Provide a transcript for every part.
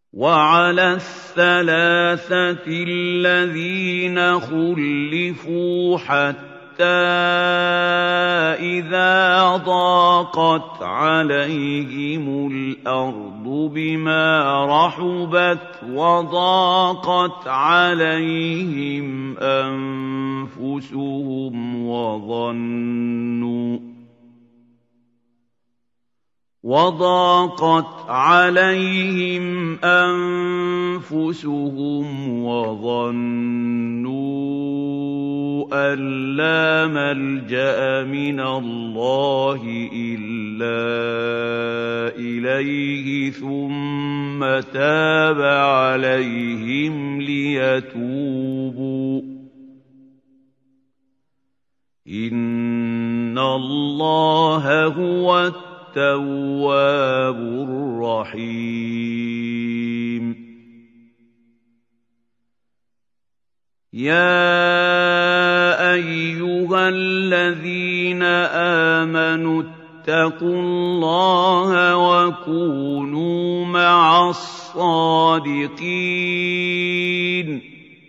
وَعَلَى الثَّلَاثَةِ الَّذِينَ خُلِّفُوا حَتَّىٰ إِذَا ضَاقَتْ عَلَيْهِمُ الْأَرْضُ بِمَا رَحُبَتْ وَضَاقَتْ عَلَيْهِمْ أَنفُسُهُمْ وَظَنُّوا أَن لَّا مَلْجَأَ مِنَ اللَّهِ إِلَّا إِلَيْهِ ثُمَّ تَابَ عَلَيْهِمْ لِيَتُوبُوا ۚ إِنَّ اللَّهَ هُوَ التَّوَّابُ الرَّحِيمُ. يَا أَيُّهَا الَّذِينَ آمَنُوا اتَّقُوا اللَّهَ وَكُونُوا مَعَ الصَّادِقِينَ.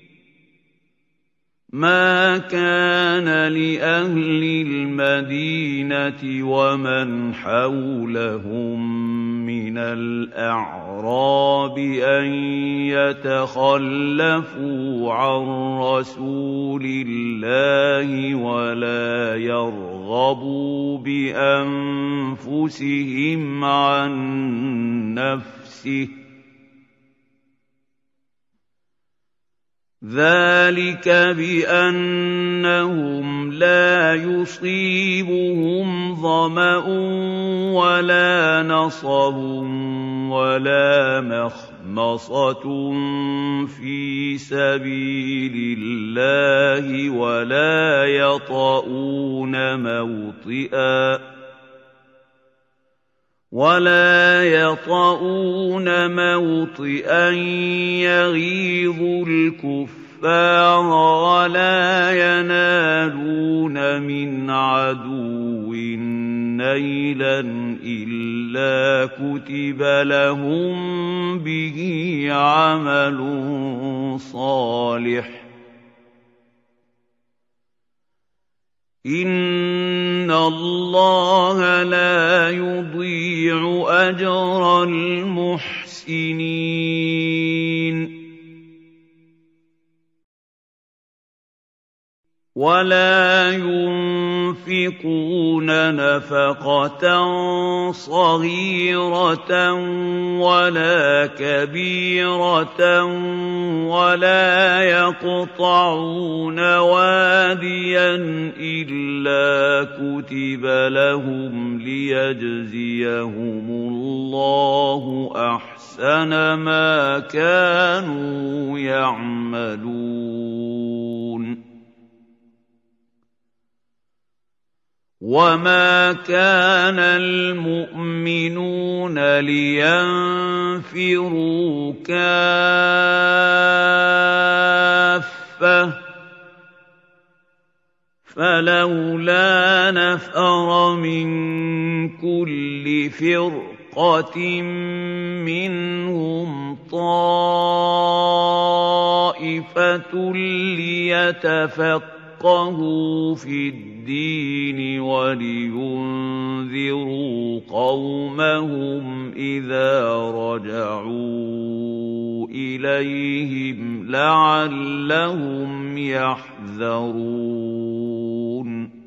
مَا كَانَ لِأَهْلِ الْمَدِينَةِ وَمَنْ حَوْلَهُم مِّنَ الْأَعْرَابِ أَن يَتَخَلَّفُوا عَن رَّسُولِ اللَّهِ وَلَا يَرْغَبُوا بِأَنفُسِهِمْ عَن نَّفْسِهِ ۚ ذَٰلِكَ بِأَنَّهُمْ لَا يُصِيبُهُمْ ظَمَأٌ وَلَا نَصَبٌ وَلَا مَخْمَصَةٌ فِي سَبِيلِ اللَّهِ وَلَا يَطَئُونَ مَوْطِئًا يَغِيظُ الْكُفَّارَ وَلَا يَنَالُونَ مِنْ عَدُوٍّ نَيْلًا إِلَّا كُتِبَ لَهُم بِهِ عَمَلٌ صَالِحٌ ۚ إِنَّ اللَّهَ لَا يُضِيعُ أَجْرَ الْمُحْسِنِينَ. وَلَا يُنفِقُونَ نَفَقَةً صَغِيرَةً وَلَا كَبِيرَةً وَلَا يَقْطَعُونَ وَادِيًا إِلَّا كُتِبَ لَهُمْ لِيَجْزِيَهُمُ اللَّهُ أَحْسَنَ مَا كَانُوا يَعْمَلُونَ. وَمَا كَانَ الْمُؤْمِنُونَ لِيَنفِرُوا كَافَّةً ۚ فَلَوْلَا نَفَرَ مِن كُلِّ فِرْقَةٍ مِّنْهُمْ طَائِفَةٌ لِّيَتَفَقَّهُوا فِي الدِّينِ وَلِيُنذِرُوا قَوْمَهُمْ إِذَا رَجَعُوا إِلَيْهِمْ لَعَلَّهُمْ يَحْذَرُونَ.